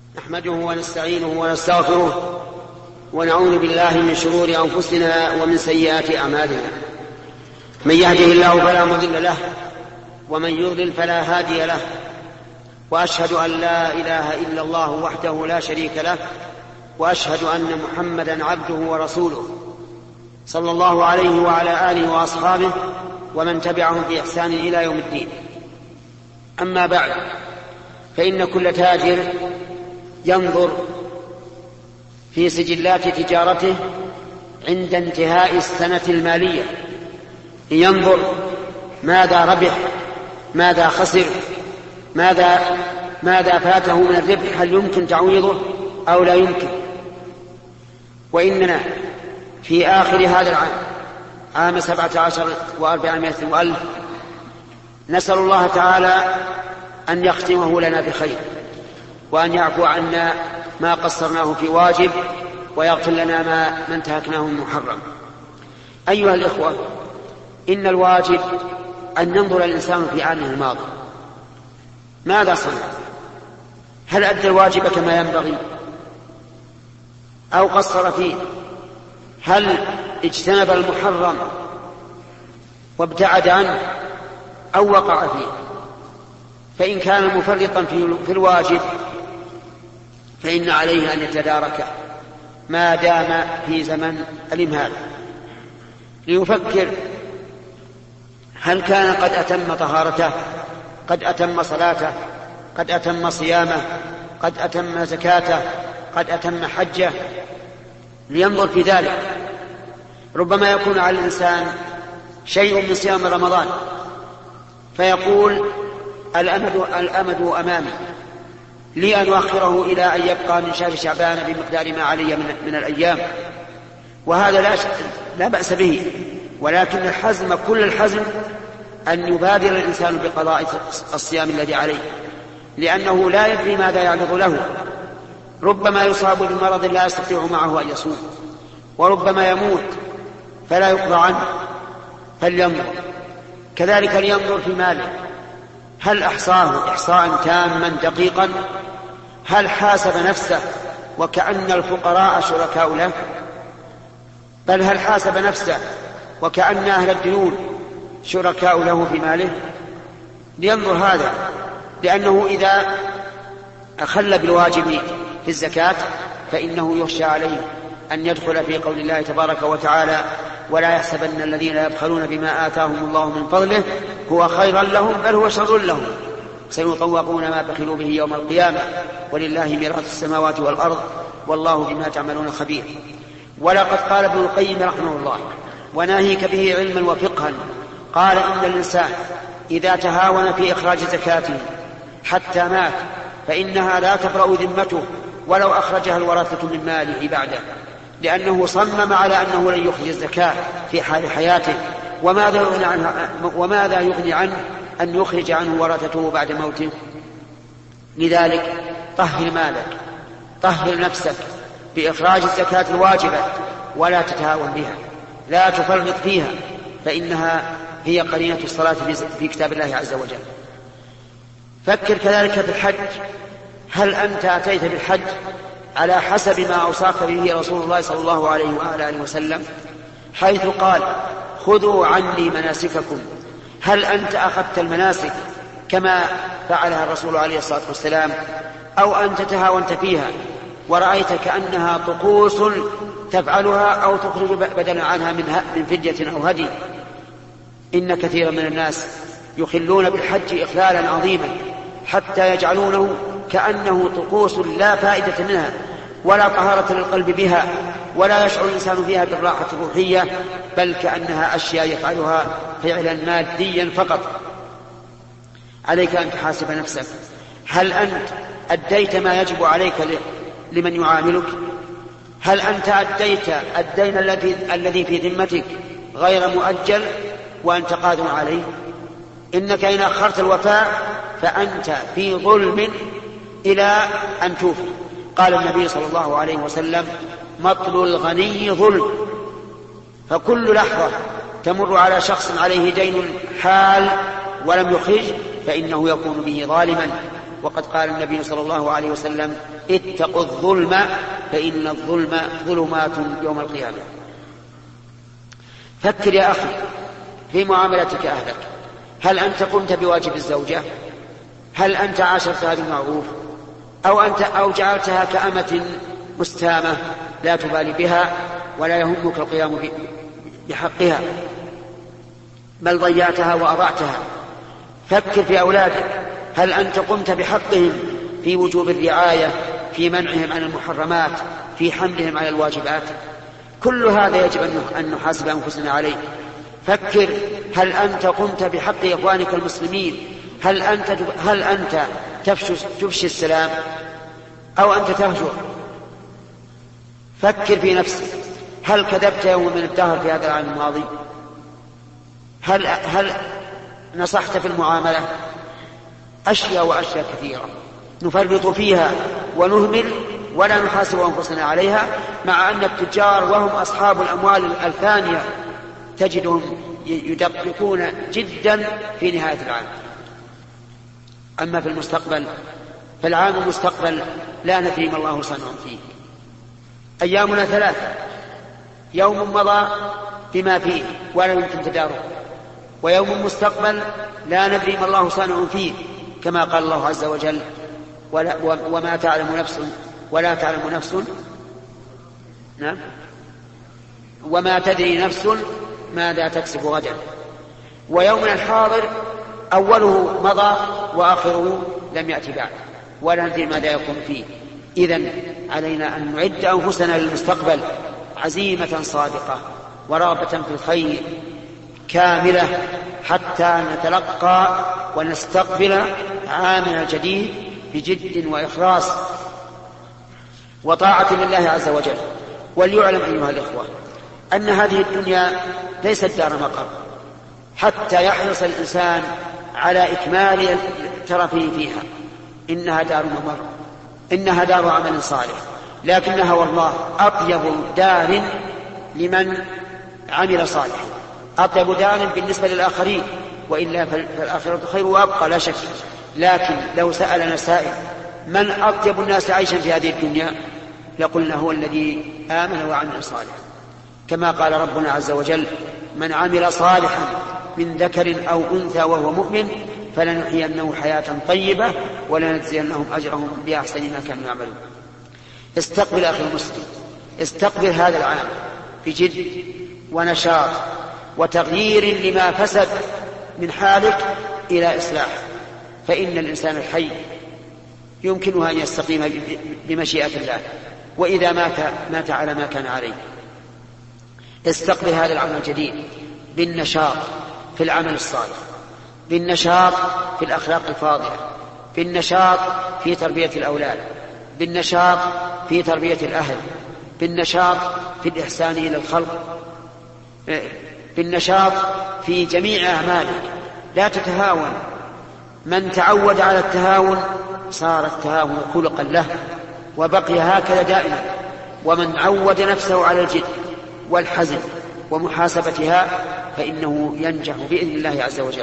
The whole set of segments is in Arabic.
نحمده ونستعينه ونستغفره ونعوذ بالله من شرور أنفسنا ومن سيئات أعمالنا. من يهده الله فلا مضل له ومن يضلل فلا هادي له، وأشهد أن لا إله إلا الله وحده لا شريك له، وأشهد أن محمدا عبده ورسوله صلى الله عليه وعلى آله وأصحابه ومن تبعهم بإحسان إلى يوم الدين. أما بعد، فإن كل تاجر ينظر في سجلات تجارته عند انتهاء السنة المالية، ينظر ماذا ربح، ماذا خسر، ماذا فاته من الربح، هل يمكن تعويضه أو لا يمكن. وإننا في آخر هذا العام، عام 17,400,000، نسأل الله تعالى أن يختمه لنا بخير، وأن يعفو عنا ما قصرناه في واجب، ويغفر لنا ما انتهكناه من محرم. أيها الإخوة، إن الواجب أن ينظر الإنسان في عامه الماضي، ماذا صنع؟ هل أدى الواجب كما ينبغي أو قصر فيه؟ هل اجتنب المحرم وابتعد عنه أو وقع فيه؟ فإن كان مفرطا في الواجب فإن عليه أن يتداركه ما دام في زمن الإمهال، ليفكر هل كان قد أتم طهارته، قد أتم صلاته، قد أتم صيامه، قد أتم زكاته، قد أتم حجه، لينظر في ذلك. ربما يكون على الإنسان شيء من صيام رمضان فيقول الأمد أمامي، لي أن أؤخره إلى أن يبقى من شهر شعبان بمقدار ما علي من الأيام، وهذا لا بأس به، ولكن الحزم، كل الحزم أن يبادر الإنسان بقضاء الصيام الذي عليه، لأنه لا يدري ماذا يعرض له. ربما يصاب بمرض لا يستطيع معه أن يصوم، وربما يموت فلا يقضى عنه، فلينظر. كذلك لينظر في ماله، هل أحصاه إحصاء تاما دقيقا؟ هل حاسب نفسه وكأن الفقراء شركاء له؟ بل هل حاسب نفسه وكأن أهل الديون شركاء له في ماله؟ لينظر هذا، لأنه إذا أخل بالواجب في الزكاة فإنه يخشى عليه أن يدخل في قول الله تبارك وتعالى: ولا يحسبن الذين يبخلون بما آتاهم الله من فضله هو خيرا لهم بل هو شر لهم سيطوقون ما بخلوا به يوم القيامة ولله ميراث السماوات والأرض والله بما تعملون خبير. ولقد قال ابن القيم رحمه الله: وناهيك به علما وفقها، قال: إن الإنسان إذا تهاون في إخراج زكاته حتى مات فإنها لا تبرأ ذمته ولو أخرجها الورثة من ماله بعده، لأنه صمم على أنه لن يخرج الزكاة في حال حياته، وماذا يغني عنه أن يخرج عنه ورثته بعد موته؟ لذلك طهر مالك، طهر نفسك بإخراج الزكاة الواجبة، ولا تتهاون بها، لا تفرط فيها، فإنها هي قرينة الصلاة في كتاب الله عز وجل. فكر كذلك في الحج، هل أنت أتيت بالحج على حسب ما أوصاك به رسول الله صلى الله عليه وآله وسلم، حيث قال: خذوا عني مناسككم؟ هل أنت أخذت المناسك كما فعلها الرسول عليه الصلاة والسلام، أو أنت تهاونت فيها ورأيت كأنها طقوس تفعلها أو تخرج بدلا عنها من فدية أو هدي؟ إن كثيرا من الناس يخلون بالحج إخلالا عظيما حتى يجعلونه كأنه طقوس لا فائدة منها ولا طهارة للقلب بها، ولا يشعر الإنسان فيها بالراحة الروحية، بل كأنها أشياء يفعلها فعلا ماديا فقط. عليك أن تحاسب نفسك، هل أنت أديت ما يجب عليك لمن يعاملك؟ هل أنت أديت الدين الذي في ذمتك غير مؤجل وأنت قادر عليه؟ إنك إن أخرت الوفاء فأنت في ظلم إلى أن توفي. قال النبي صلى الله عليه وسلم: مطل الغني ظلم. فكل لحظة تمر على شخص عليه دين حال ولم يخرج فإنه يكون به ظالما، وقد قال النبي صلى الله عليه وسلم: اتقوا الظلم فإن الظلم ظلمات يوم القيامة. فكر يا أخي في معاملتك أهلك. هل أنت قمت بواجب الزوجة؟ هل أنت عاشرتها بالمعروف؟ أو جعلتها كأمة مستامة لا تبالي بها ولا يهمك القيام بحقها، بل ضيعتها وأضعتها؟ فكر في أولادك. هل أنت قمت بحقهم في وجوب الرعاية، في منعهم عن المحرمات، في حملهم على الواجبات؟ كل هذا يجب أن نحاسب أنفسنا عليه. فكر، هل أنت قمت بحق إخوانك المسلمين؟ هل أنت تفشي السلام أو أنت تهجر؟ فكر في نفسك. هل كذبت يوم من الدهر في هذا العام الماضي؟ هل نصحت في المعاملة؟ أشياء وأشياء كثيرة نفرط فيها ونهمل ولا نحاسب أنفسنا عليها، مع أن التجار وهم أصحاب الأموال الفانية تجدهم يدققون جدا في نهاية العام. أما في المستقبل فالعام المستقبل لا ندري ما الله صنع فيه. أيامنا 3، يوم مضى بما فيه ولا يمكن تداركه، ويوم مستقبل لا ندري ما الله صانع فيه، كما قال الله عز وجل: وما تعلم نفس ولا تعلم نفس وما تدري نفس ماذا تكسب غدا. ويومنا الحاضر أوله مضى وآخره لم يأتي بعد، ولا ندري ماذا يكون فيه. إذن علينا أن نعد أنفسنا للمستقبل عزيمة صادقة ورغبة في الخير كاملة، حتى نتلقى ونستقبل عامنا الجديد بجد وإخلاص وطاعة لله عز وجل. وليعلم أيها الإخوة أن هذه الدنيا ليست دار مقر حتى يحرص الإنسان على إكمال ترفه فيها. إنها دار ممر، إنها دار عمل صالح، لكنها والله أطيب دار لمن عمل صالحا، أطيب دار بالنسبة للآخرين، وإلا فالآخرة خير وأبقى لا شك. لكن لو سألنا سائل: من أطيب الناس عيشا في هذه الدنيا؟ لقلنا: هو الذي آمن وعمل صالحا، كما قال ربنا عز وجل: من عمل صالحا من ذكر أو أنثى وهو مؤمن فلنحيينه حياة طيبة ولنجزينهم أجرهم بأحسن ما كانوا يعملون. استقبل أخي المسلم، استقبل هذا العام بجد ونشاط وتغيير لما فسد من حالك إلى إصلاح، فإن الإنسان الحي يمكنه أن يستقيم بمشيئة الله، وإذا مات على ما كان عليه. استقبل هذا العام الجديد بالنشاط في العمل الصالح، بالنشاط في الأخلاق الفاضلة، بالنشاط في تربية الأولاد، بالنشاط في تربية الأهل، بالنشاط في الإحسان إلى الخلق، بالنشاط في جميع أعمالك. لا تتهاون. من تعود على التهاون صار التهاون خلقا له وبقي هكذا دائما، ومن عود نفسه على الجد والحزن ومحاسبتها فإنه ينجح بإذن الله عز وجل.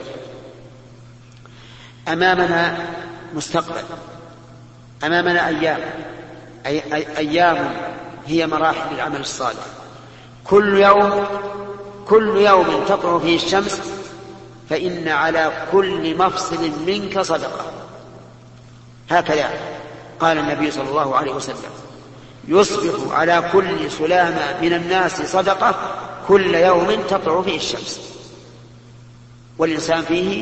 أمامنا مستقبل، أمامنا أيام هي مراحل العمل الصالح. كل يوم تطلع فيه الشمس فإن على كل مفصل منك صدقة. هكذا قال النبي صلى الله عليه وسلم: يصبح على كل سلامة من الناس صدقة كل يوم تطلع فيه الشمس. والإنسان فيه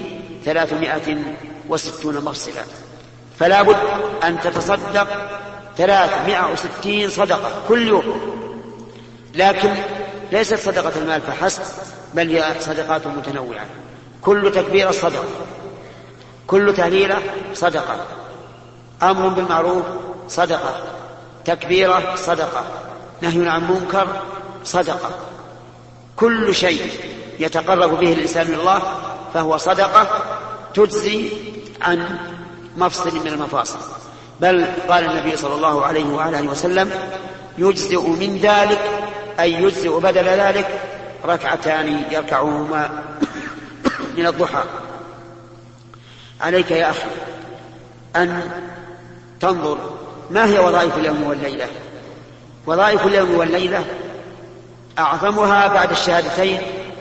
360 مفصلا، فلا بد أن تتصدق 360 صدقة كل يوم. لكن ليست صدقة المال فحسب، بل هي صدقات متنوعة. كل تكبيرة صدقة، كل تهليلة صدقة، أمر بالمعروف صدقة، تكبيرة صدقة، نهي عن منكر صدقة. كل شيء يتقرب به الإنسان من الله فهو صدقة تجزي عن مفصل من المفاصل. بل قال النبي صلى الله عليه وآله وسلم: يجزئ من ذلك، أي يجزئ بدل ذلك 2 يركعهما من الضحى. عليك يا أخي أن تنظر ما هي وظائف اليوم والليلة. وظائف اليوم والليلة أعظمها بعد الشهادتين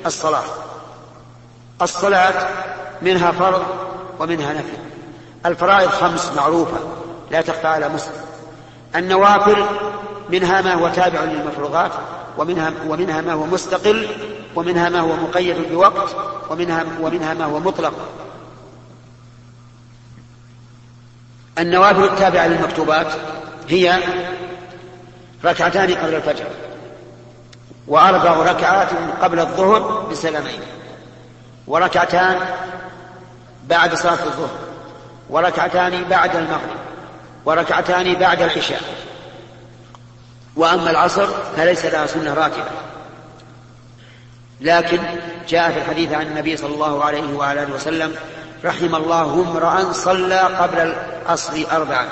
الصلاة منها فرض ومنها نفل. الفرائض 5 معروفة لا تخفى على مسلم. النوافل منها ما هو تابع للمفروضات، ومنها ما هو مستقل، ومنها ما هو مقيد بوقت، ومنها ما هو مطلق. النوافل التابعة للمكتوبات هي 2 قبل الفجر، 4 ركعات قبل الظهر ب2، 2 بعد صلاة الظهر، 2 بعد المغرب، 2 بعد العشاء. وأما العصر فليس لها سنة راتبة، لكن جاء في الحديث عن النبي صلى الله عليه وآله وسلم: رحم الله امرأ صلى قبل العصر 4.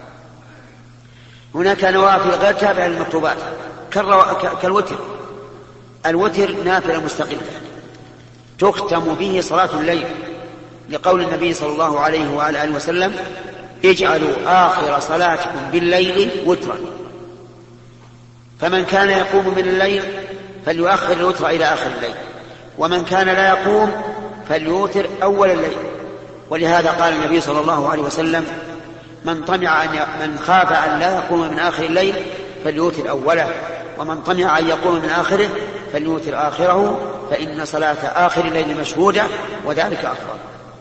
هناك نوافل غير تابعة للمكتوبات كالوتر. الوتر نافلة مستقلة تختم به صلاة الليل، لقول النبي صلى الله عليه وآله وسلم: اجعلوا آخر صلاتكم بالليل وترا. فمن كان يقوم من الليل فليؤخر الوتر إلى آخر الليل، ومن كان لا يقوم فليوتر أول الليل. ولهذا قال النبي صلى الله عليه وسلم: من خاف أن لا يقوم من آخر الليل فليوتر أوله، ومن طمع أن يقوم من آخره فليوتر آخره، فإن صلاة آخر الليل مشهودة وذلك أفضل.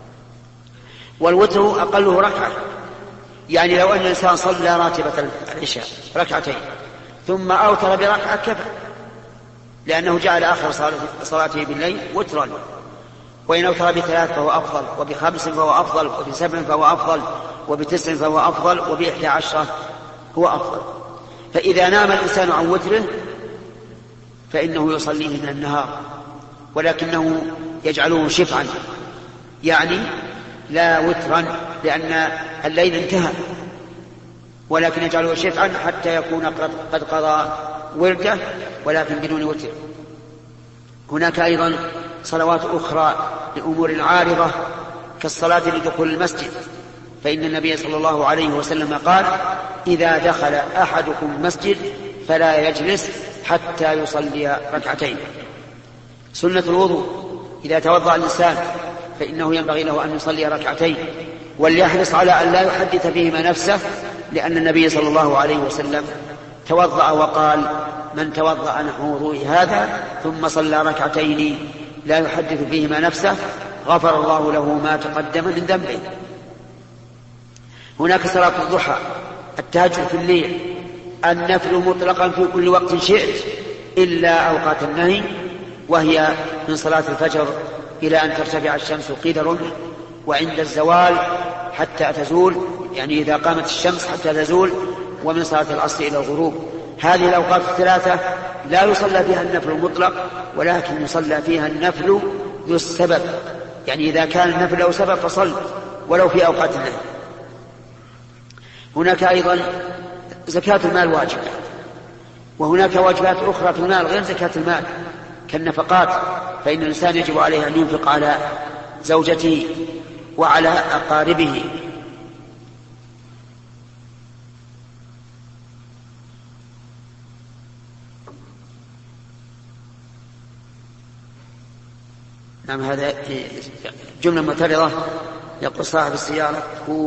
والوتر أقله ركعة، يعني لو أن الإنسان صلى راتبة العشاء 2 ثم أوتر بركعة كفى، لأنه جعل آخر صلاته بالليل وترا. وإن أوتر ب3 فهو أفضل، وب5 فهو أفضل، وب7 فهو أفضل، وب9 فهو أفضل، وب11 هو أفضل. فإذا نام الإنسان عن وتره فإنه يصليه من النهار، ولكنه يجعله شفعا، يعني لا وترا، لأن الليل انتهى، ولكن يجعله شفعا حتى يكون قد قضى ورده، ولكن بدون وتر. هناك أيضا صلوات أخرى لأمور عارضة كالصلاة لدخول المسجد، فإن النبي صلى الله عليه وسلم قال: إذا دخل أحدكم المسجد فلا يجلس حتى يصلي 2. سنة الوضوء: إذا توضأ الإنسان فإنه ينبغي له أن يصلي 2، وليحرص على أن لا يحدث فيهما نفسه، لأن النبي صلى الله عليه وسلم توضأ وقال: من توضأ نحو وضوء هذا ثم صلى 2 لا يحدث فيهما نفسه غفر الله له ما تقدم من ذنبه. هناك صلاة الضحى، التهجد في الليل، النفل مطلقا في كل وقت شئت إلا أوقات النهي، وهي من صلاة الفجر إلى أن ترتفع الشمس قيد رمح، وعند الزوال حتى تزول، يعني إذا قامت الشمس حتى تزول، ومن صلاة العصر إلى الغروب. هذه الأوقات 3 لا يصلى فيها النفل المطلق، ولكن يصلى فيها النفل ذو السبب، يعني إذا كان النفل له سبب فصل ولو في أوقات النهي. هناك أيضا زكاة المال واجبة، وهناك واجبات أخرى في المال غير زكاة المال كالنفقات، فإن الإنسان يجب عليه أن ينفق على زوجته وعلى أقاربه. نعم، هذا جملة معترضة. يقول صاحب السيارة: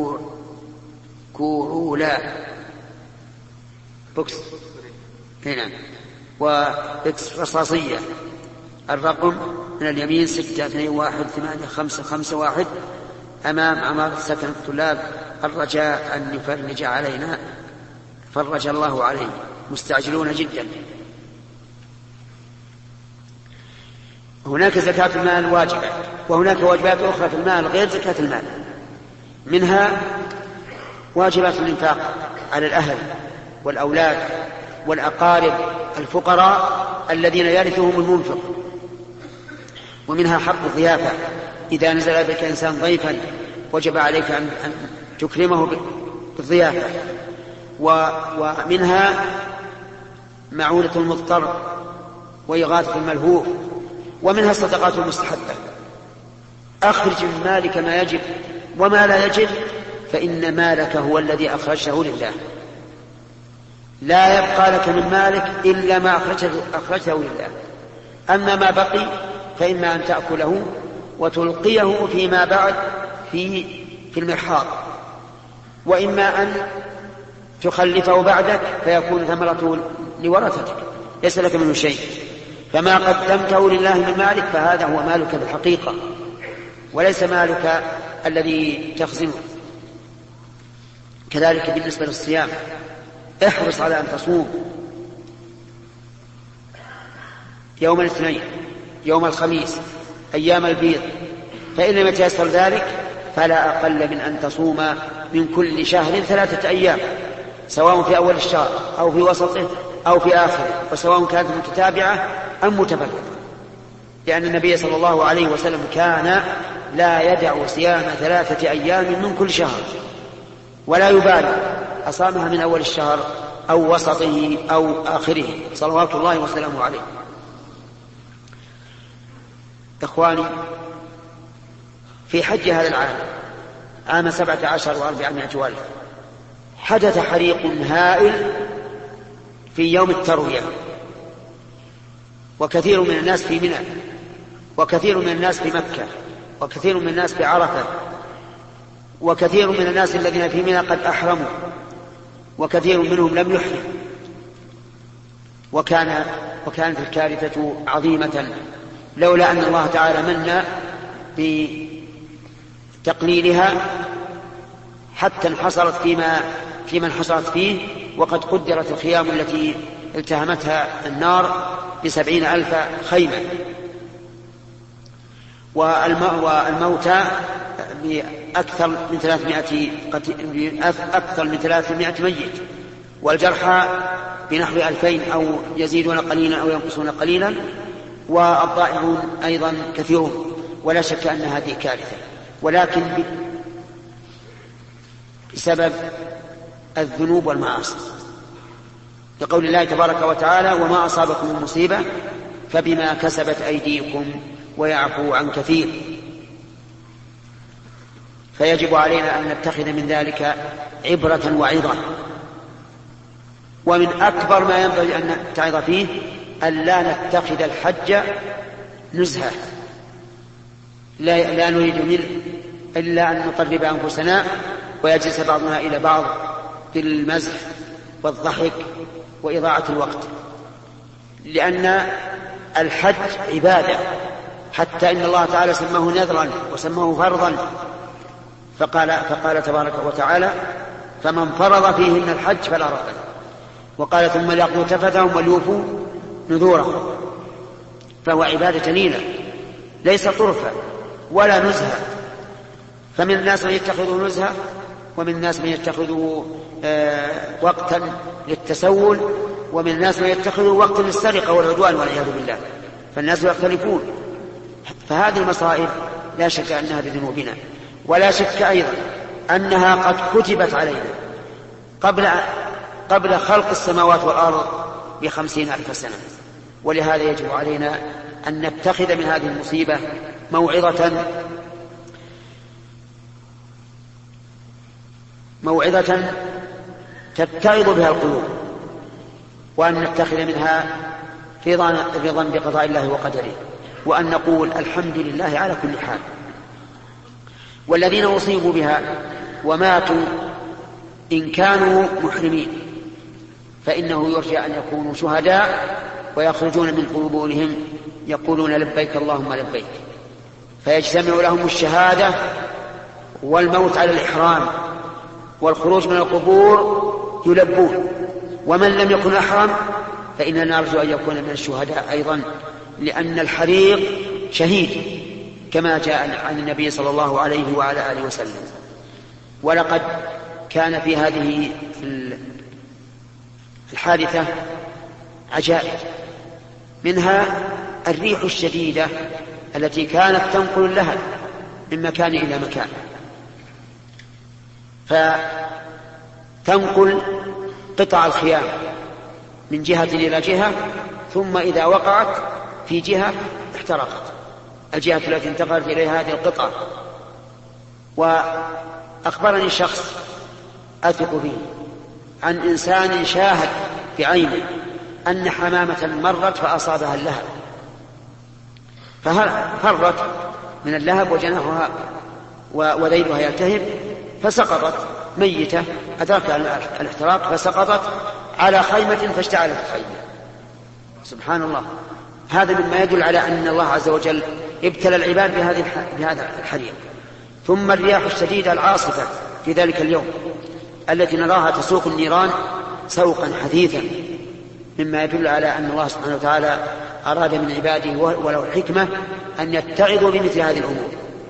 كورولا بوكس هنا وبوكس رصاصية، الرقم من اليمين 62185551 أمام عمارة سكن الطلاب، الرجاء أن يفرج علينا، فرج الله عليه، مستعجلون جدا. هناك زكاة المال واجبة، وهناك واجبات أخرى في المال غير زكاة المال، منها واجبات الإنفاق على الأهل والأولاد والأقارب الفقراء الذين يرثهم المنفق، ومنها حق الضيافة، إذا نزل بك إنسان ضيفا وجب عليك أن تكرمه بالضيافة، ومنها معونة المضطر وإغاثة الملهوف، ومنها الصدقات المستحبة. أخرج من مالك ما يجب، وما لا يجب فإن مالك هو الذي أخرجته لله، لا يبقى لك من مالك إلا ما أخرجته لله. أما ما بقي فإما أن تأكله وتلقيه فيما بعد في المرحاض، وإما أن تخلفه بعدك فيكون ثمرته لورثتك ليس لك منه شيء. فما قدمته لله من مالك فهذا هو مالك بالحقيقة، وليس مالك الذي تخزنه. كذلك بالنسبة للصيام، احرص على أن تصوم يوم الاثنين، يوم الخميس، أيام البيض، فإن لم يتيسر ذلك فلا أقل من أن تصوم من كل شهر 3 أيام، سواء في أول الشهر أو في وسطه أو في آخره، وسواء كانت متتابعة أم متفرقة، لأن النبي صلى الله عليه وسلم كان لا يدع صيام 3 أيام من كل شهر، ولا يبالي أصامها من أول الشهر أو وسطه أو آخره، صلوات الله وسلامه عليه. إخواني، في حج هذا العام، عام 17,400 حدث حريق هائل في يوم التروية، وكثير من الناس في منى، وكثير من الناس في مكة، وكثير من الناس في عرفة، وكثير من الناس الذين في منى قد أحرموا، وكثير منهم لم يحرم، وكانت الكارثة عظيمة، لولا أن الله تعالى من بتقليلها حتى انحصرت فيما انحصرت فيه، وقد قدرت الخيام التي التهمتها النار ب70,000 خيمة، والموتى بأكثر من 300 ميت، والجرحى بنحو 2000 أو يزيدون قليلا أو ينقصون قليلا، والضائعون أيضا كثيرون. ولا شك أن هذه كارثة، ولكن بسبب الذنوب والمعاصي، لقول الله تبارك وتعالى: وما أصابكم من مصيبة فبما كسبت أيديكم ويعفو عن كثير. فيجب علينا أن نتخذ من ذلك عبرة وعظة. ومن أكبر ما ينبغي أن نتعظ فيه أن لا نتخذ الحج نزهة، لا نريد منه إلا أن نطرب أنفسنا ويجلس بعضنا إلى بعض بالمزح والضحك وإضاعة الوقت، لأن الحج عبادة، حتى إن الله تعالى سماه نذرا وسماه فرضا، فقال تبارك وتعالى: فمن فرض فيهن الحج فلا رفث، وقال: ثم ليقضوا تفثهم وليوفوا نذورهم. فهو عبادة جليلة ليس طرفا ولا نزهة. فمن الناس من يتخذه نزهة، ومن الناس من يتخذه وقتا للتسول، ومن الناس من يتخذه وقتا للسرقة والعدوان والعياذ بالله. فالناس يختلفون. فهذه المصائب لا شك أنها بذنوبنا، ولا شك أيضا أنها قد كتبت علينا قبل خلق السماوات والأرض ب50,000 سنة. ولهذا يجب علينا أن نتخذ من هذه المصيبة موعظة تتعظ بها القلوب، وأن نتخذ منها رضا بقضاء الله وقدره، وأن نقول الحمد لله على كل حال. والذين أصيبوا بها وماتوا إن كانوا محرمين فإنه يرجى أن يكونوا شهداء، ويخرجون من قبورهم يقولون: لبيك اللهم لبيك، فيجتمع لهم الشهادة والموت على الإحرام والخروج من القبور يلبون. ومن لم يكن أحرم فإننا نرجو أن يكون من الشهداء أيضا، لأن الحريق شهيد كما جاء عن النبي صلى الله عليه وعلى آله وسلم. ولقد كان في هذه الحادثة عجائب، منها الريح الشديدة التي كانت تنقل اللهب من مكان إلى مكان، فتنقل قطع الخيام من جهة إلى جهة، ثم إذا وقعت في جهة احترقت الجهة التي انتقلت إليها هذه القطع. أخبرني شخص أثق به عن إنسان شاهد بعينه أن حمامة مرت فأصابها اللهب، ففرت من اللهب وجناحها وذيلها يلتهب فسقطت ميتة، أدركها الاحتراق فسقطت على خيمة فاشتعلت الخيمة. سبحان الله، هذا مما يدل على أن الله عز وجل ابتلى العباد بهذا الحريق. ثم الرياح الشديدة العاصفة في ذلك اليوم التي نراها تسوق النيران سوقا حثيثا، مما يدل على أن الله سبحانه وتعالى أراد من عباده ولو الحكمة أن يتعظوا بمثل هذه الأمور.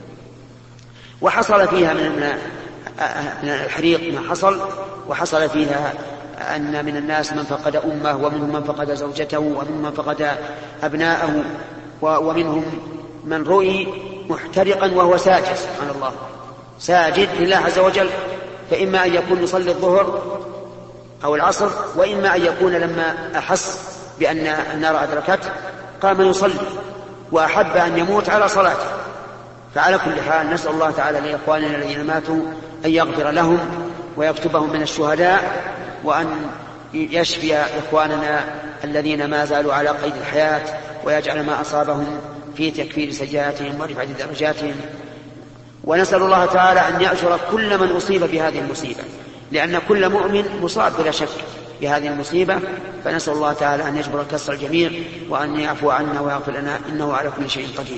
وحصل فيها من الحريق ما حصل، وحصل فيها أن من الناس من فقد أمه، ومنهم من فقد زوجته، ومنهم من فقد أبناءه، ومنهم من رؤي محترقا وهو ساجد، سبحان الله، ساجد لله عز وجل. فإما أن يكون يصلي الظهر أو العصر، وإما أن يكون لما أحس بأن النار أدركته قام يصلي وأحب أن يموت على صلاته. فعلى كل حال نسأل الله تعالى لإخواننا الذين ماتوا أن يغفر لهم ويكتبهم من الشهداء، وأن يشفي إخواننا الذين ما زالوا على قيد الحياة، ويجعل ما أصابهم في تكفير سيئاتهم ورفعة درجاتهم. ونسأل الله تعالى أن يأجر كل من أصيب بهذه المصيبة، لأن كل مؤمن مصاب بلا شك بهذه المصيبة. فنسأل الله تعالى أن يجبر كسر الجميع، وأن يعفو عنا ويغفر لنا، إنه على كل شيء قدير.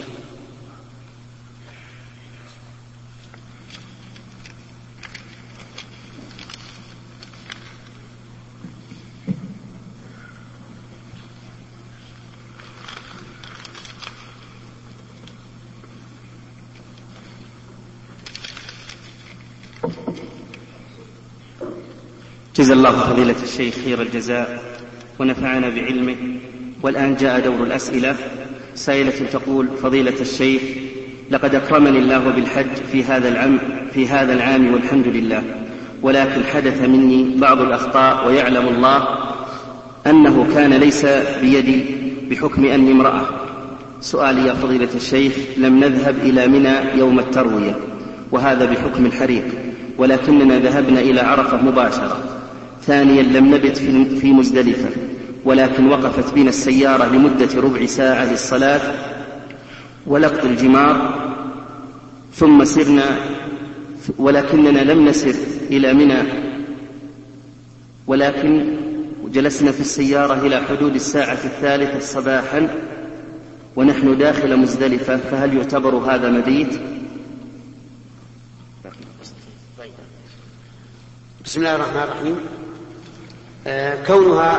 جزا الله فضيلة الشيخ خير الجزاء ونفعنا بعلمه. والآن جاء دور الأسئلة. سائلة تقول: فضيلة الشيخ، لقد أكرمني الله بالحج في هذا العام والحمد لله، ولكن حدث مني بعض الأخطاء، ويعلم الله أنه كان ليس بيدي بحكم أني امرأة. سؤالي يا فضيلة الشيخ: لم نذهب إلى منى يوم التروية، وهذا بحكم الحريق، ولكننا ذهبنا إلى عرفة مباشرة. ثانيا، لم نبت في مزدلفة، ولكن وقفت بنا السيارة لمدة ربع ساعة للصلاة ولقط الجمار، ثم سرنا، ولكننا لم نسر إلى منى، ولكن جلسنا في السيارة إلى حدود الساعة 3 صباحا ونحن داخل مزدلفة، فهل يعتبر هذا مبيت؟ بسم الله الرحمن الرحيم. كونها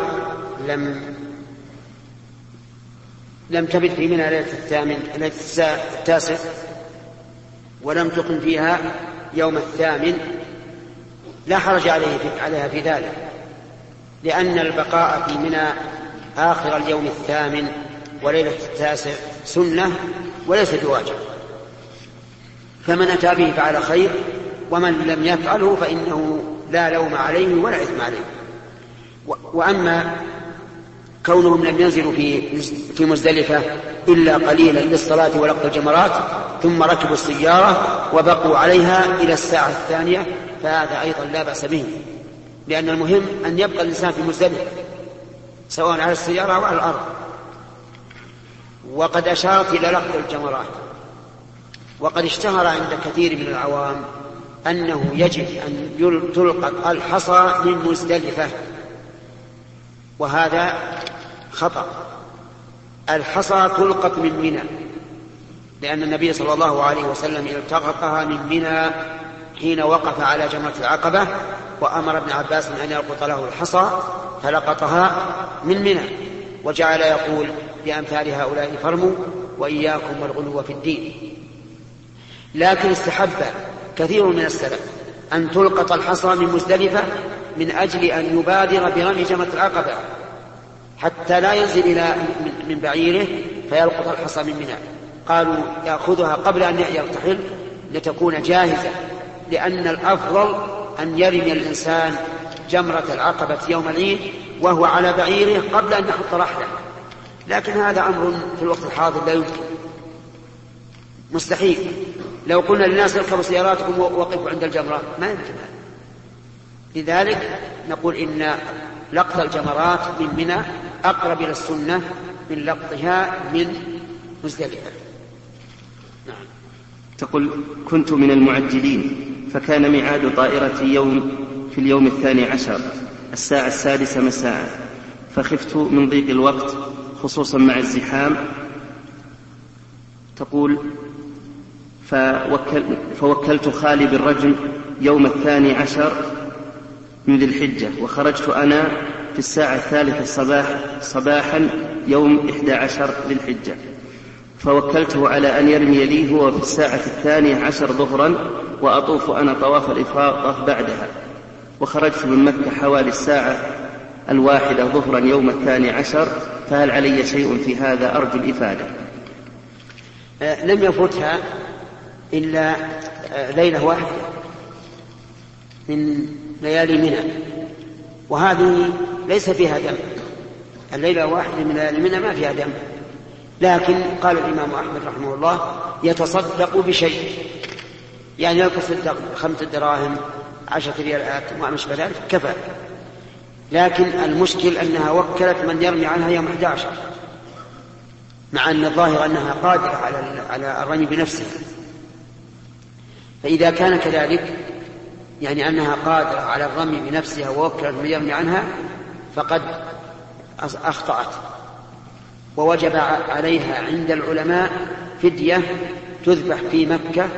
لم تبت في منى ليلة التاسع، ولم تقم فيها يوم الثامن، لا حرج عليها في ذلك، لأن البقاء في منى آخر اليوم الثامن وليلة التاسع سنة وليس بواجب، فمن أتى به فعل خير، ومن لم يفعله فإنه لا لوم عليه ولا إثم عليه. وأما كونهم لم ينزلوا في مزدلفة إلا قليلا للصلاة ولقط الجمرات، ثم ركبوا السيارة وبقوا عليها إلى الساعة 2، فهذا أيضا لا بأس به، لأن المهم أن يبقى الإنسان في مزدلفة سواء على السيارة أو على الأرض. وقد أشارت إلى لقط الجمرات، وقد اشتهر عند كثير من العوام أنه يجب أن تلقط الحصى من مزدلفة، وهذا خطأ. الحصى تلقط من منى، لأن النبي صلى الله عليه وسلم التقطها من منى حين وقف على جمرة العقبة، وأمر ابن عباس أن يلقط له الحصى فلقطها من منى، وجعل يقول بأمثال هؤلاء فرموا وإياكم والغلو في الدين. لكن استحب كثير من السلف أن تلقط الحصى من مزدلفة من أجل أن يبادر برمي جمرة العقبة حتى لا ينزل إلى من بعيره فيلقط الحصى من منى. قالوا يأخذها قبل أن يرتحل لتكون جاهزة، لأن الأفضل أن يرمي الإنسان جمرة العقبة يوم العيد وهو على بعيره قبل أن يحط رحله. لكن هذا أمر في الوقت الحاضر لا يمكن، مستحيل، لو قلنا للناس اركبوا سياراتكم ووقفوا عند الجمرة ما يمكن هذا. لذلك نقول إن لقط الجمرات من منى أقرب إلى السنة من لقطها من مزدلفة. نعم. تقول كنت من المعجلين، فكان ميعاد طائرتي في اليوم 12 الساعة 6 مساء، فخفت من ضيق الوقت خصوصا مع الزحام. تقول فوكلت خالي بالرجم يوم 12 من ذي الحجة، وخرجت أنا في الساعة 3 صباحا يوم 11 ذي الحجة، فوكلته على أن يرمي لي هو في الساعة 12 ظهرا، وأطوف أنا طواف الإفاضة بعدها، وخرجت من مكة حوالي الساعة 1 ظهرا يوم 12. فهل علي شيء في هذا؟ أرجو الإفادة. لم يفوتها إلا ليلة واحدة من ليالي منى، وهذه ليس فيها دم. الليلة واحدة من ليالي منى ما فيها دم، لكن قال الإمام أحمد رحمه الله يتصدق بشيء، يعني يتصدق 5 دراهم 10 ريالات وما مش ذلك كفى. لكن المشكل أنها وكلت من يرمي عنها يوم 11، مع أن الظاهر أنها قادرة على الرمي بنفسها. فإذا كان كذلك يعني أنها قادرة على الرمي بنفسها ووكلت من يرمي عنها فقد أخطأت، ووجب عليها عند العلماء فدية تذبح في مكة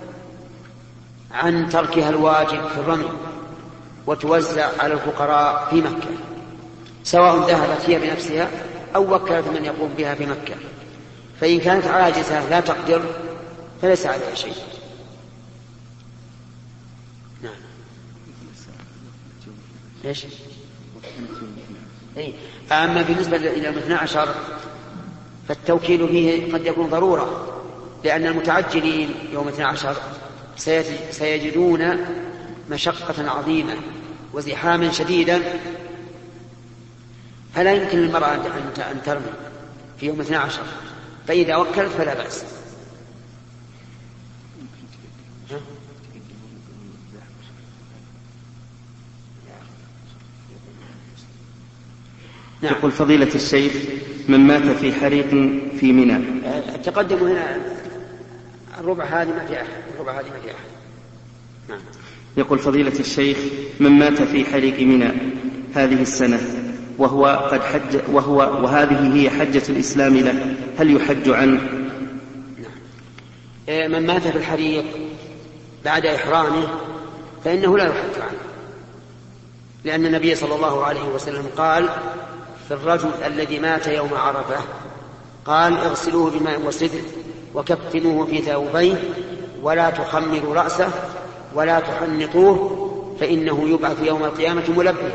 عن تركها الواجب في الرمي، وتوزع على الفقراء في مكة، سواء ذهبت هي بنفسها أو وكلت من يقوم بها في مكة. فإن كانت عاجزة لا تقدر فليس عليها شيء. نعم. ليش؟ أما بالنسبة إلى 12 فالتوكيل فيه قد يكون ضرورة، لأن المتعجلين يوم 12 سيجدون مشقة عظيمة وزحاما شديدا، فلا يمكن للمرأة أن ترمي في يوم 12، فإذا وكلت فلا بأس. نعم. يقول فضيلة الشيخ من مات في حريق في منى. تقدم هنا الربع هذه ما في أحد. نعم. يقول فضيلة الشيخ من مات في حريق منى هذه السنة وهو قد حج وهذه هي حجة الإسلام له، هل يحج عنه؟ نعم. من مات في الحريق بعد إحرامه فإنه لا يحج عنه، لأن النبي صلى الله عليه وسلم قال في الرجل الذي مات يوم عرفة قال اغسلوه بماء وسدر وكفنوه في ثوبين ولا تخمروا رأسه ولا تحنطوه فإنه يبعث يوم القيامة ملبيا.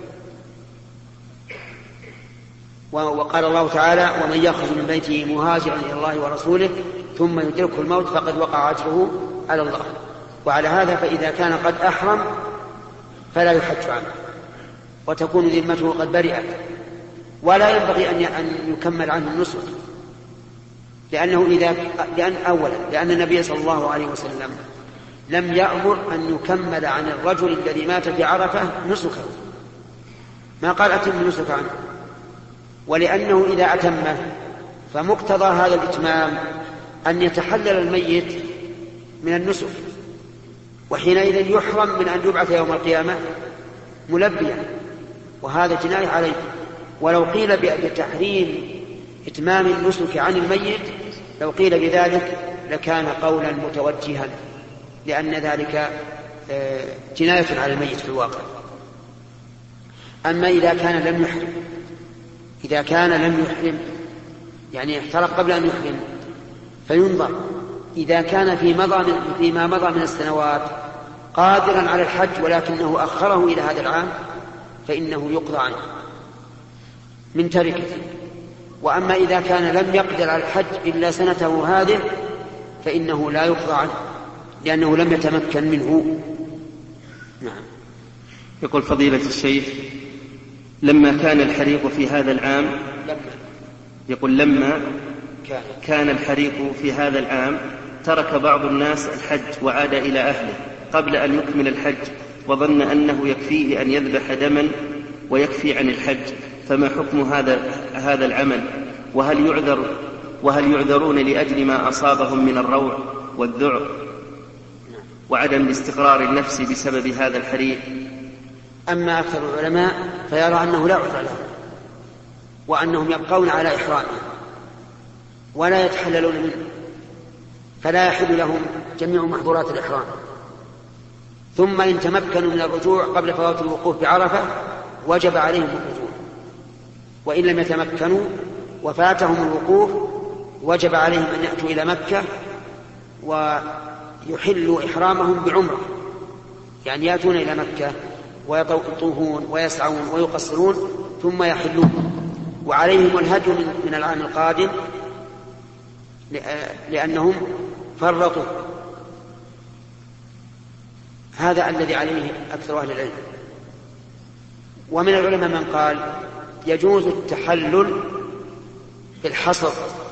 وقال الله تعالى ومن يخرج من بيته مهاجرا إلى الله ورسوله ثم يدركه الموت فقد وقع أجره على الله. وعلى هذا فإذا كان قد أحرم فلا يحج عنه وتكون ذمته قد برئت، ولا ينبغي أن يكمل عنه النسك، لأن النبي صلى الله عليه وسلم لم يأمر أن يكمل عن الرجل الذي مات في عرفة نسكه، ما قال أتم نسك عنه، ولأنه إذا أتمه فمقتضى هذا الإتمام أن يتحلل الميت من النسك، وحينئذ يحرم من أن يبعث يوم القيامة ملبيا، وهذا جناية عليه. ولو قيل بتحريم إتمام النسك عن الميت لو قيل بذلك لكان قولا متوجها، لأن ذلك جناية على الميت في الواقع. أما إذا كان لم يحرم يعني احترق قبل أن يحرم فينظر إذا كان فيما مضى من السنوات قادرا على الحج ولكنه أخره إلى هذا العام فإنه يقضى عنه من تركته. وأما إذا كان لم يقدر على الحج إلا سنته هذه فإنه لا يقضى عنه لأنه لم يتمكن منه. نعم. يقول فضيلة الشيخ لما كان الحريق في هذا العام لما كان الحريق في هذا العام ترك بعض الناس الحج وعاد إلى أهله قبل أن يكمل الحج وظن أنه يكفيه أن يذبح دما ويكفي عن الحج، فما حكم هذا العمل؟ وهل يعذرون لأجل ما أصابهم من الروع والذعر وعدم الاستقرار النفسي بسبب هذا الحريق؟ أما أكثر العلماء فيرى أنه لا عذر لهم، وأنهم يبقون على إحرامهم ولا يتحللون منه، فلا يحل لهم جميع محظورات الإحرام. ثم إن تمكنوا من الرجوع قبل فوات الوقوف بعرفة وجب عليهم الرجوع، وإن لم يتمكنوا وفاتهم الوقوف وجب عليهم أن يأتوا إلى مكة ويحلوا إحرامهم بعمرة، يعني يأتون إلى مكة ويطوفون ويسعون ويقصرون ثم يحلون، وعليهم الهدي من العام القادم لأنهم فرطوا. هذا الذي عليه أكثر أهل العلم. ومن العلماء من قال يجوز التحلل بالحصر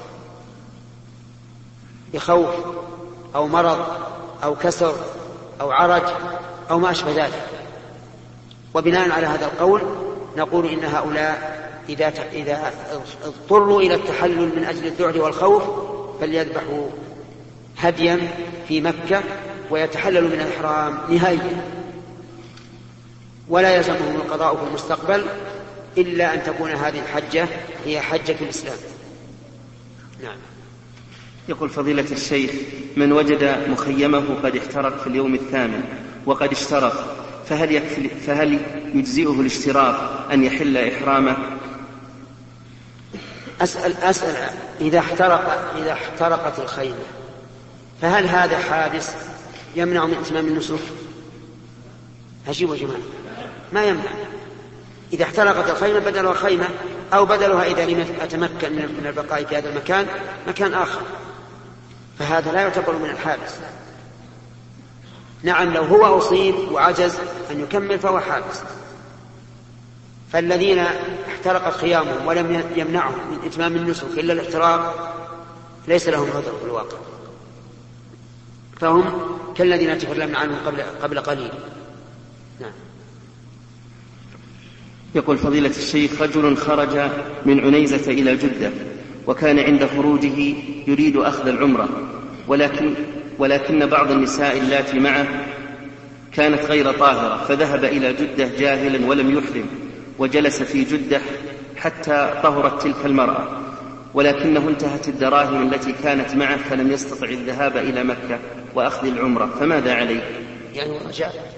بخوف أو مرض أو كسر أو عرج أو ما أشبه ذلك، وبناء على هذا القول نقول إن هؤلاء إذا اضطروا إلى التحلل من أجل الذعر والخوف فليذبحوا هديا في مكة ويتحللوا من الإحرام نهائيا، ولا يلزمهم القضاء في المستقبل إلا أن تكون هذه الحجة هي حجة الإسلام. نعم. يقول فضيلة الشيخ: من وجد مخيمه قد احترق في اليوم الثامن وقد اشترط، فهل يجزئه الاشتراط أن يحل إحرامه؟ أسأل إذا احترقت الخيمة فهل هذا حادث يمنع من إتمام النسك؟ هجيب جماعة ما يمنع. إذا احترقت الخيمة بدلها خيمة، أو بدلها إذا لم أتمكن من البقاء في هذا المكان مكان آخر، فهذا لا يعتبر من الحادث. نعم لو هو أصيب وعجز أن يكمل فهو حادث. فالذين احترقت خيامهم ولم يمنعهم من إتمام النسك إلا الاحتراق ليس لهم عذر في الواقع، فهم كالذين تكلمنا عنهم قبل قليل. نعم. يقول فضيلة الشيخ: رجل خرج من عنيزة إلى جدة وكان عند خروجه يريد أخذ العمرة، ولكن بعض النساء اللاتي معه كانت غير طاهرة، فذهب إلى جدة جاهلا ولم يحرم، وجلس في جدة حتى طهرت تلك المرأة، ولكنه انتهت الدراهم التي كانت معه فلم يستطع الذهاب إلى مكة وأخذ العمرة، فماذا عليه؟ يعني رجاء.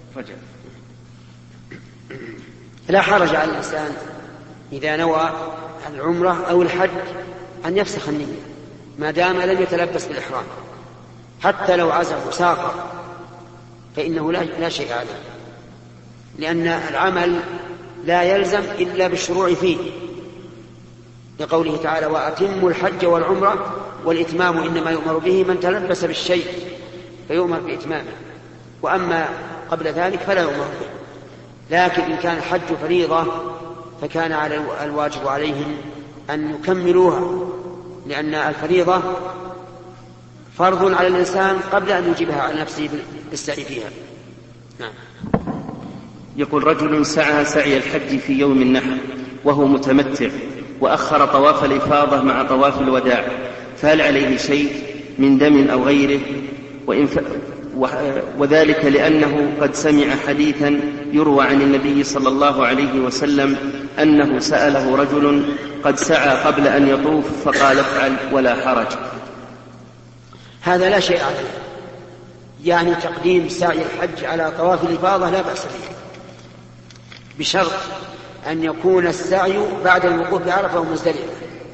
لا حرج على الإنسان إذا نوى العمرة أو الحج أن يفسخ النية ما دام لم يتلبس بالإحرام، حتى لو عزم وسافر فإنه لا شيء عليه، لأن العمل لا يلزم إلا بالشروع فيه، لقوله تعالى: وأتموا الحج والعمرة، والإتمام إنما يؤمر به من تلبس بالشيء فيؤمر بإتمامه، وأما قبل ذلك فلا يؤمر به. لكن إن كان الحج فريضة فكان على الواجب عليهم أن يكملوها، لأن الفريضة فرض على الإنسان قبل أن يجيبها على نفسه بالسعي فيها. نعم. يقول رجل سعى سعي الحج في يوم النحر وهو متمتع وأخر طواف الإفاضة مع طواف الوداع، فهل عليه شيء من دم أو غيره؟ وذلك لأنه قد سمع حديثا يروى عن النبي صلى الله عليه وسلم أنه سأله رجل قد سعى قبل أن يطوف فقال: افعل ولا حرج. هذا لا شيء عليه، يعني تقديم سعي الحج على طواف الإفاضة لا بأس به، بشرط أن يكون السعي بعد الوقوف بعرفة ومزدلفة.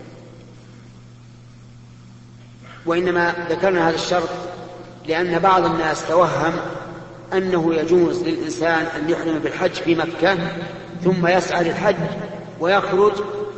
وإنما ذكرنا هذا الشرط لأن بعض الناس توهم أنه يجوز للإنسان أن يحرم بالحج في مكة ثم يسعى للحج ويخرج،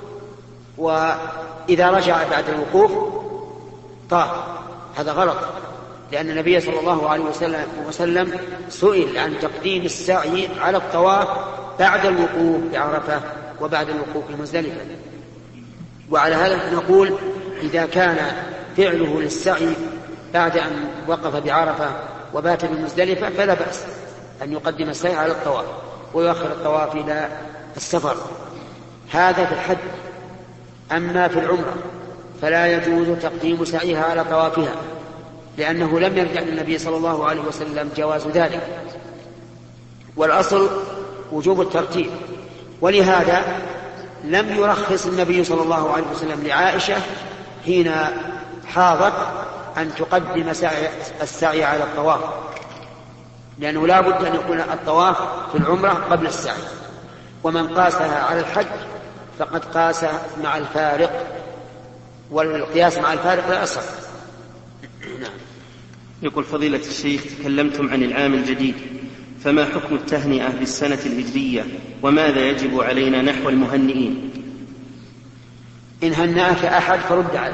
وإذا رجع بعد الوقوف طاف. هذا غلط، لأن النبي صلى الله عليه وسلم سئل عن تقديم السعي على الطواف بعد الوقوف بعرفة وبعد الوقوف بمزدلفة. وعلى هذا نقول إذا كان فعله للسعي بعد أن وقف بعرفة وبات بمزدلفة فلا بأس أن يقدم السعي على الطواف ويؤخر الطواف إلى السفر. هذا في الحج. أما في العمرة فلا يجوز تقديم سعيها على طوافها، لأنه لم يرجع للنبي صلى الله عليه وسلم جواز ذلك، والأصل وجوب الترتيب. ولهذا لم يرخص النبي صلى الله عليه وسلم لعائشة حين حاضت أن تقدم السعي على الطواف، لأنه لا بد أن يكون الطواف في العمرة قبل السعي. ومن قاسها على الحج فقد قاس مع الفارق، والقياس مع الفارق لا يصح. نعم. يقول فضيلة الشيخ: تكلمتم عن العام الجديد، فما حكم التهنئة بالسنة الهجرية، وماذا يجب علينا نحو المهنئين؟ إن هنأك أحد فرد عليه،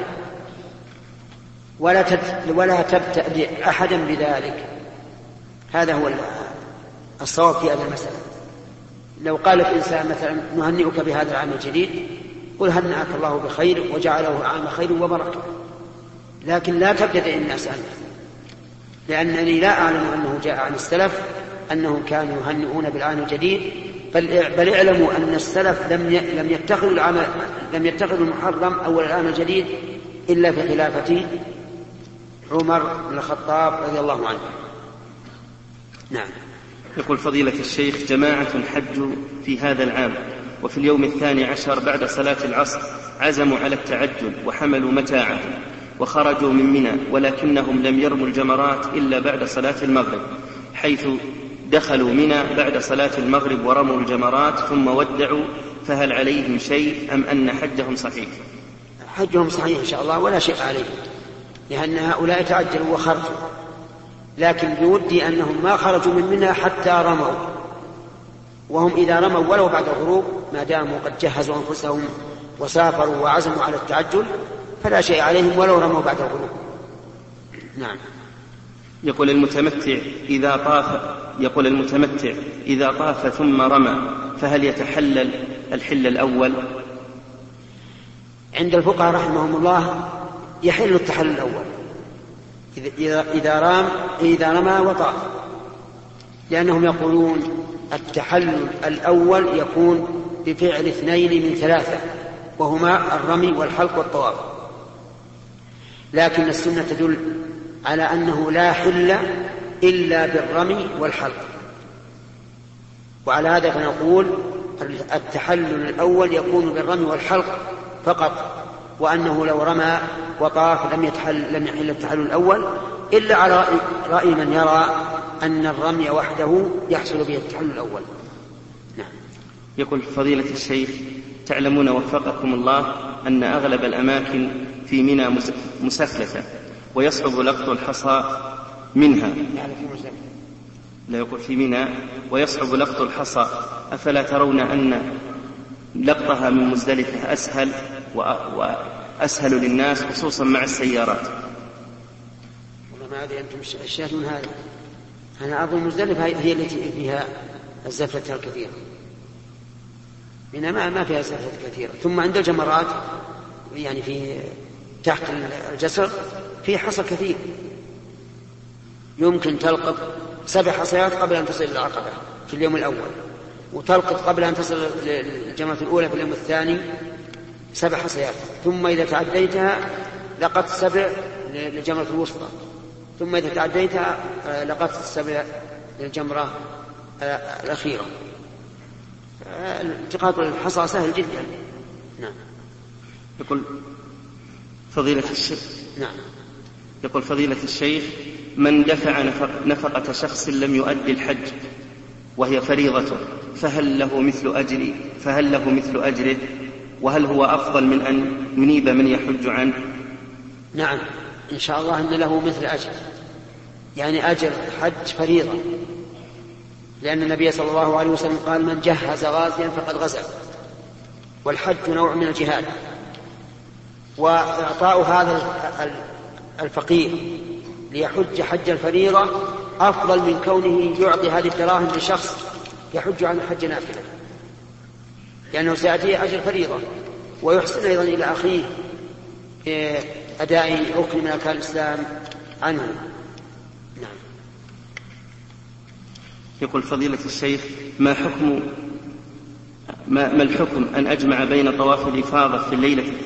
ولا تبتأ أحدا بذلك. هذا هو الصواب في هذه المسألة. لو قال الإنسان مثلا نهنئك بهذا العام الجديد، قل هنأك الله بخير وجعله عام خير وبركة، لكن لا تبتدئ الناس أنت، لأنني لا أعلم أنه جاء عن السلف أنهم كانوا يهنئون بالعام الجديد، بل اعلموا أن السلف لم يتخذوا المحرم أول العام الجديد إلا في خلافة عمر بن الخطاب رضي الله عنه. نعم. يقول فضيلة الشيخ: جماعة حجوا في هذا العام، وفي اليوم 12 بعد صلاة العصر عزموا على التعجل وحملوا متاعهم وخرجوا من منى، ولكنهم لم يرموا الجمرات إلا بعد صلاة المغرب، حيث دخلوا منى بعد صلاة المغرب ورموا الجمرات ثم ودعوا، فهل عليهم شيء أم أن حجهم صحيح؟ حجهم صحيح إن شاء الله ولا شيء عليهم، لأن هؤلاء تعجلوا وخرجوا، لكن بودي أنهم ما خرجوا من منى حتى رموا، وهم إذا رموا ولو بعد الغروب ما داموا قد جهزوا أنفسهم وسافروا وعزموا على التعجل فلا شيء عليهم ولو رموا بعد الغروب. نعم. يقول المتمتع إذا طاف ثم رمى فهل يتحلل الحل الأول؟ عند الفقهاء رحمهم الله يحل التحلل الأول إذا رمى وطاف، لأنهم يقولون التحلل الأول يكون بفعل 2 من 3 وهما الرمي والحلق والطواف، لكن السنة تدل على أنه لا حل إلا بالرمي والحلق، وعلى هذا فنقول التحلل الأول يكون بالرمي والحلق فقط، وأنه لو رمى وطاف لم يحل التحلل الأول، إلا على رأي من يرى أن الرمي وحده يحصل به التحلل الأول. نعم. يقول فضيلة الشيخ: تعلمون وفقكم الله أن أغلب الأماكن في منى مسفلتة ويصعب لقط الحصى منها. لا، يقول في منى ويصعب لقط الحصى، أفلا ترون أن لقطها من مزدلفة أسهل وأسهل للناس خصوصا مع السيارات؟ والله ما أدري أنتم الشاهدون هذا. أنا أظن مزدلفة هي التي فيها الزفلة الكثيرة، منى ما فيها زفلة كثيرة. ثم عند الجمرات يعني في تحت الجسر في حصى كثير، يمكن تلقط 7 حصيات قبل أن تصل إلى العقبة في اليوم الأول، وتلقط قبل أن تصل الجمرة الأولى في اليوم الثاني 7 حصيات، ثم إذا تعديتها لقطت 7 للجمرة الوسطى، ثم إذا تعديتها لقطت 7 للجمرة الأخيرة. التقاط الحصى سهل جدا. نعم. يقول فضيلة الشيخ: نعم. يقول فضيلة الشيخ: من دفع نفقة شخص لم يؤدي الحج وهي فريضته فهل له مثل أجره، وهل هو أفضل من أن ينيب من يحج عنه؟ نعم إن شاء الله أن له مثل أجر، يعني أجر حج فريضة، لأن النبي صلى الله عليه وسلم قال: من جهز غازيا فقد غزا، والحج نوع من الجهاد، وإعطاء هذا الفقير ليحج حج الفريضة أفضل من كونه يعطي هذه الدراهم لشخص يحج عن حج نافلة، لأنه سيأتيه أجر فريضة، ويحسن أيضا إلى أخيه أداء ركن من أركان الإسلام عنه. نعم. يقول فضيلة الشيخ ما الحكم أن أجمع بين طواف الإفاضة في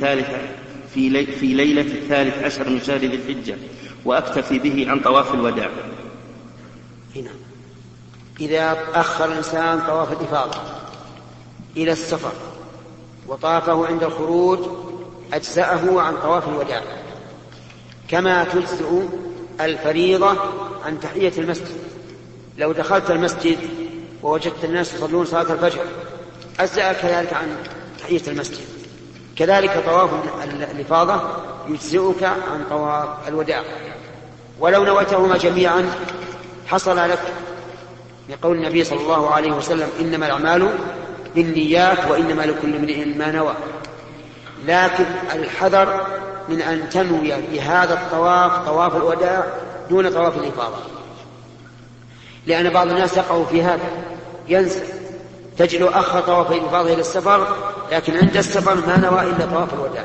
ليلة الثالث عشر من شهر ذي الحجة وأكتفي به عن طواف الوداع؟ هنا إذا أخر الإنسان طواف الإفاضة إلى السفر وطافه عند الخروج أجزأه عن طواف الوداع، كما تجزئ الفريضة عن تحية المسجد. لو دخلت المسجد ووجدت الناس يصلون صلاة الفجر أجزأ كذلك عن تحية المسجد. كذلك طواف الإفاضة يجزئك عن طواف الوداع، ولو نويتهما جميعا حصل لك، لقول النبي صلى الله عليه وسلم إنما الأعمال بالنيات وإنما لكل امرئ ما نوى. لكن الحذر من أن تنوي بهذا الطواف طواف الوداع دون طواف الإفاضة، لأن بعض الناس يقع في هذا، ينسى، تجد أخر طواف الإفاضة إلى السفر لكن عند السفر ما نوى إلا طواف الوداع.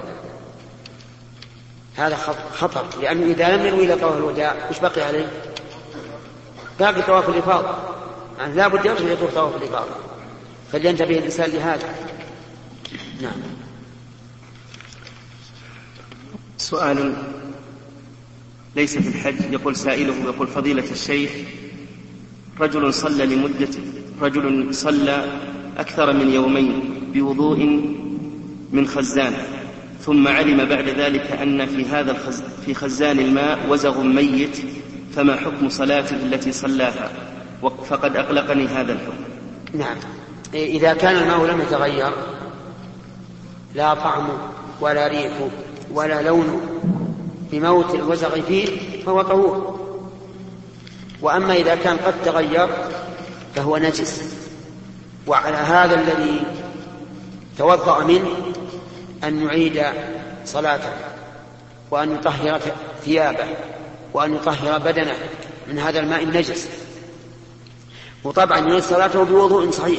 هذا خطر، لأنه إذا لم ينوي إلى طواف الوداع وش بقي عليه؟ باقي طواف الإفاضة، يعني لا بد يرجع يطوف طواف الإفاضة، فلينتبه الإنسان لهذا. نعم. سؤال ليس في الحج. يقول سائله يقول فضيلة الشيخ رجل صلى أكثر من يومين بوضوء من خزان، ثم علم بعد ذلك أن في خزان الماء وزغ ميت، فما حكم صلاته التي صلاها؟ فقد أقلقني هذا الحكم. نعم، إذا كان الماء لم يتغير لا طعمه ولا ريحه ولا لونه بموت الوزغ فيه فهو طهور. وأما إذا كان قد تغير فهو نجس، وعلى هذا الذي توضأ منه أن يعيد صلاته وأن يطهر ثيابه وأن يطهر بدنه من هذا الماء النجس، وطبعا يعيد صلاته بوضوء صحيح،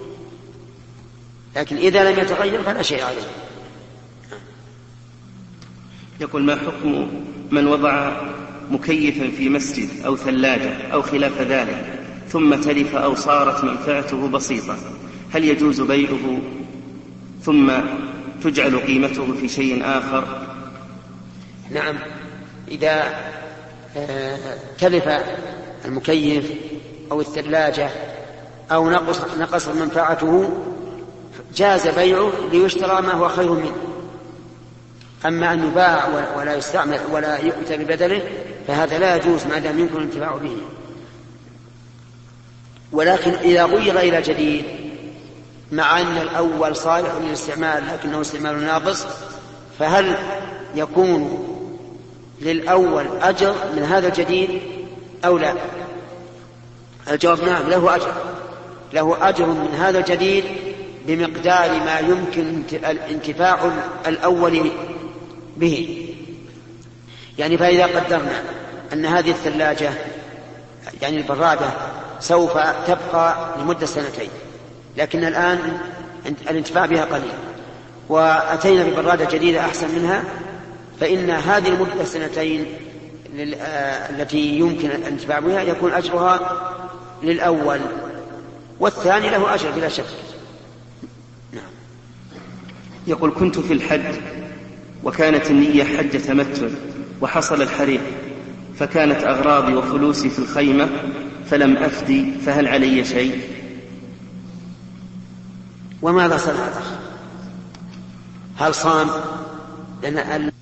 لكن إذا لم يتغير فلا شيء عليه. يقول ما حكم من وضع مكيفا في مسجد أو ثلاجة أو خلاف ذلك ثم تلف أو صارت منفعته بسيطة، هل يجوز بيعه ثم تجعل قيمته في شيء آخر؟ نعم، إذا تلف المكيف أو الثلاجة أو نقص منفعته جاز بيعه ليشترى ما هو خير منه. أما أن يباع ولا يستعمل ولا يؤتى ببدله فهذا لا يجوز ما دام يمكن الانتفاع به. ولكن إذا غير إلى جديد مع أن الأول صالح للاستعمال لكنه استعمال ناقص، فهل يكون للأول أجر من هذا الجديد أو لا؟ الجواب نعم، له أجر من هذا الجديد بمقدار ما يمكن الانتفاع الأول به. يعني فإذا قدرنا أن هذه الثلاجة يعني البرادة سوف تبقى لمدة 2 سنين، لكن الآن الانتفاع بها قليل، وأتينا ببرادة جديدة أحسن منها، فإن هذه المدة 2 سنين التي يمكن الانتفاع بها يكون أجرها للأول، والثاني له أجر بلا شك. نعم. يقول كنت في الحج وكانت النية حج تمتع وحصل الحريق، فكانت أغراضي وفلوسي في الخيمة فلم أفدي، فهل علي شيء؟ وماذا صنع؟ هل صام؟ لأن